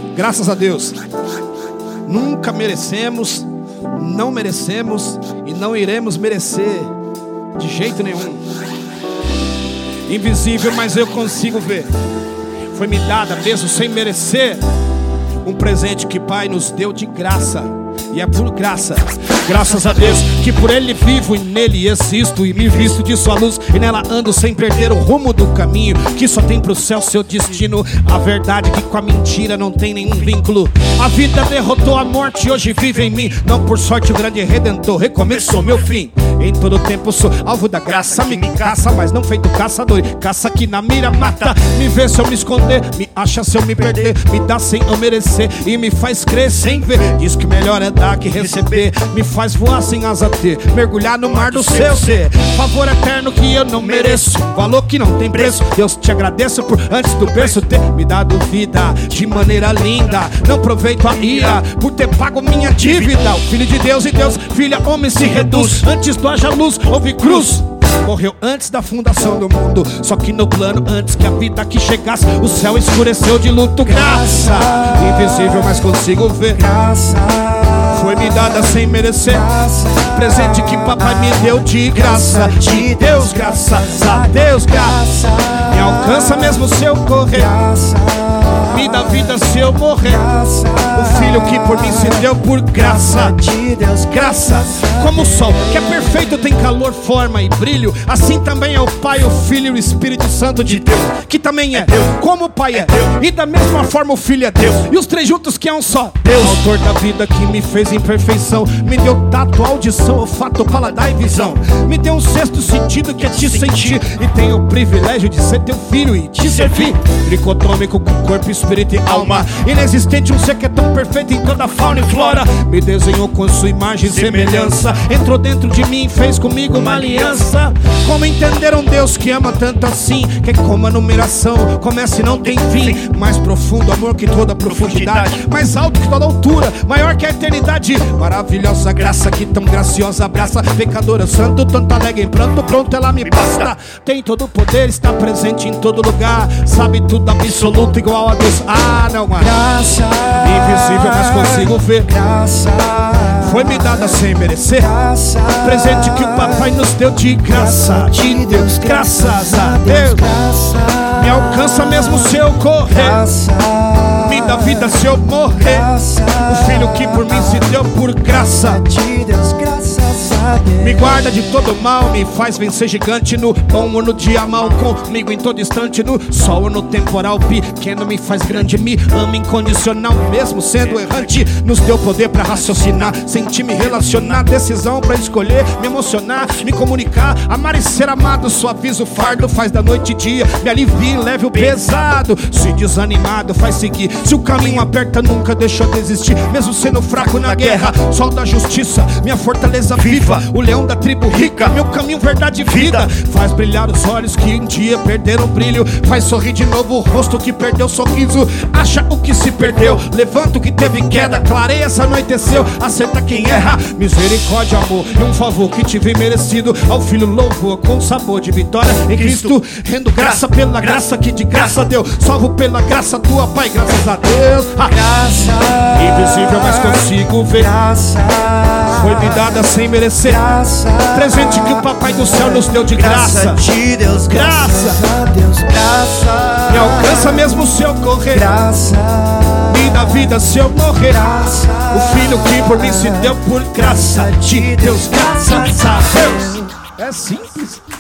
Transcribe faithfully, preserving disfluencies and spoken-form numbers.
Graças a Deus. Nunca merecemos, não merecemos e não iremos merecer de jeito nenhum. Invisível, mas eu consigo ver. Foi me dada mesmo sem merecer, um presente que Pai nos deu de graça. E é por graça, graças a Deus, que por Ele vivo e nele existo, e me visto de sua luz, e nela ando sem perder o rumo do caminho, que só tem pro céu seu destino. A verdade que com a mentira não tem nenhum vínculo. A vida derrotou a morte e hoje vive em mim. Não por sorte o grande Redentor recomeçou meu fim. Em todo tempo sou alvo da graça. Me caça, mas não feito caçador. Caça que na mira mata. Me vê se eu me esconder, me acha se eu me perder. Me dá sem eu merecer e me faz crer sem ver. Diz que melhor é dar que receber. Me faz voar sem asa ter, mergulhar no mar do seu ser. Favor eterno que eu não mereço, valor que não tem preço. Deus te agradeço por antes do berço ter me dado vida de maneira linda. Não aproveito a ira por ter pago minha dívida. O Filho de Deus e Deus, filha, homem se reduz. Antes do haja luz, houve cruz. Morreu antes da fundação do mundo, só que no plano antes que a vida aqui chegasse, o céu escureceu de luto. Graça, invisível mas consigo ver. Graça, foi me dada sem merecer. Presente que papai me deu de graça. De Deus, graças a Deus, graça. Me alcança mesmo se eu correr, me dá vida se eu morrer. O Filho que por mim se deu por graça. De Deus, graça. Como o sol que é perfeito, tem calor, forma e brilho, assim também é o Pai, o Filho e o Espírito Santo de Deus, que também é Deus. Como o Pai é Deus, e da mesma forma o Filho é Deus, e os três juntos que é um só Deus. Autor da vida que me fez em perfeição, me deu tato, audição, olfato, paladar e visão. Me deu um sexto sentido que é te sentir, e tenho o privilégio de ser teu filho e te servir. Tricotômico com corpo, espírito e alma, inexistente um ser que é tão perfeito em toda a fauna e flora. Me desenhou com sua imagem e semelhança, entrou dentro de mim e fez comigo uma aliança. Como entender um Deus que ama tanto assim, que como a numeração começa e não tem fim. Mais profundo amor que toda profundidade, mais alto que toda altura, maior que a eternidade. Maravilhosa graça que tão graciosa abraça pecadora santo, tanto alegre em pranto, pronto ela me basta. Tem todo o poder, está presente em todo lugar, sabe tudo absoluto igual a Deus. Ah, não há graça invisível mas consigo ver. Graça foi me dada sem merecer. Graça, presente que o papai nos deu de graça. De Deus, graças a Deus. Graça, me alcança mesmo se eu correr. Graça, me dá vida se eu morrer. Graça, o Filho que por mim se deu por graça. De Deus, graças a Deus. Me guarda de todo mal, me faz vencer gigante no bom ou no dia mal, comigo em todo instante, no sol ou no temporal. Pequeno me faz grande, me ama incondicional, mesmo sendo errante. Nos deu poder pra raciocinar, sentir, me relacionar, decisão pra escolher, me emocionar, me comunicar, amar e ser amado. Suaviza o fardo, faz da noite dia, me alivia, leve o pesado. Se desanimado, faz seguir, se o caminho aperta, nunca deixa desistir. Mesmo sendo fraco na guerra, sol da justiça, minha fortaleza viva, o leão da tribo rica, meu caminho, verdade e vida. Faz brilhar os olhos que um dia perderam o brilho, faz sorrir de novo o rosto que perdeu o sorriso. Acha o que se perdeu, levanta o que teve queda, clareia essa anoiteceu, acerta quem erra. Misericórdia, amor e um favor que tive merecido, ao Filho louvor com sabor de vitória em Cristo. Rendo graça pela graça que de graça deu, salvo pela graça tua, Pai, graças a Deus. A graça invisível mas consigo ver. Graça foi me dada sem merecer. Graça, presente que o papai do céu nos deu de graça. Graça de Deus, graça a Deus, graça me alcança mesmo se eu correr. Graça me dá vida se eu morrer. Graça, o Filho que por mim se deu por graça de Deus, graças a Deus. É simples.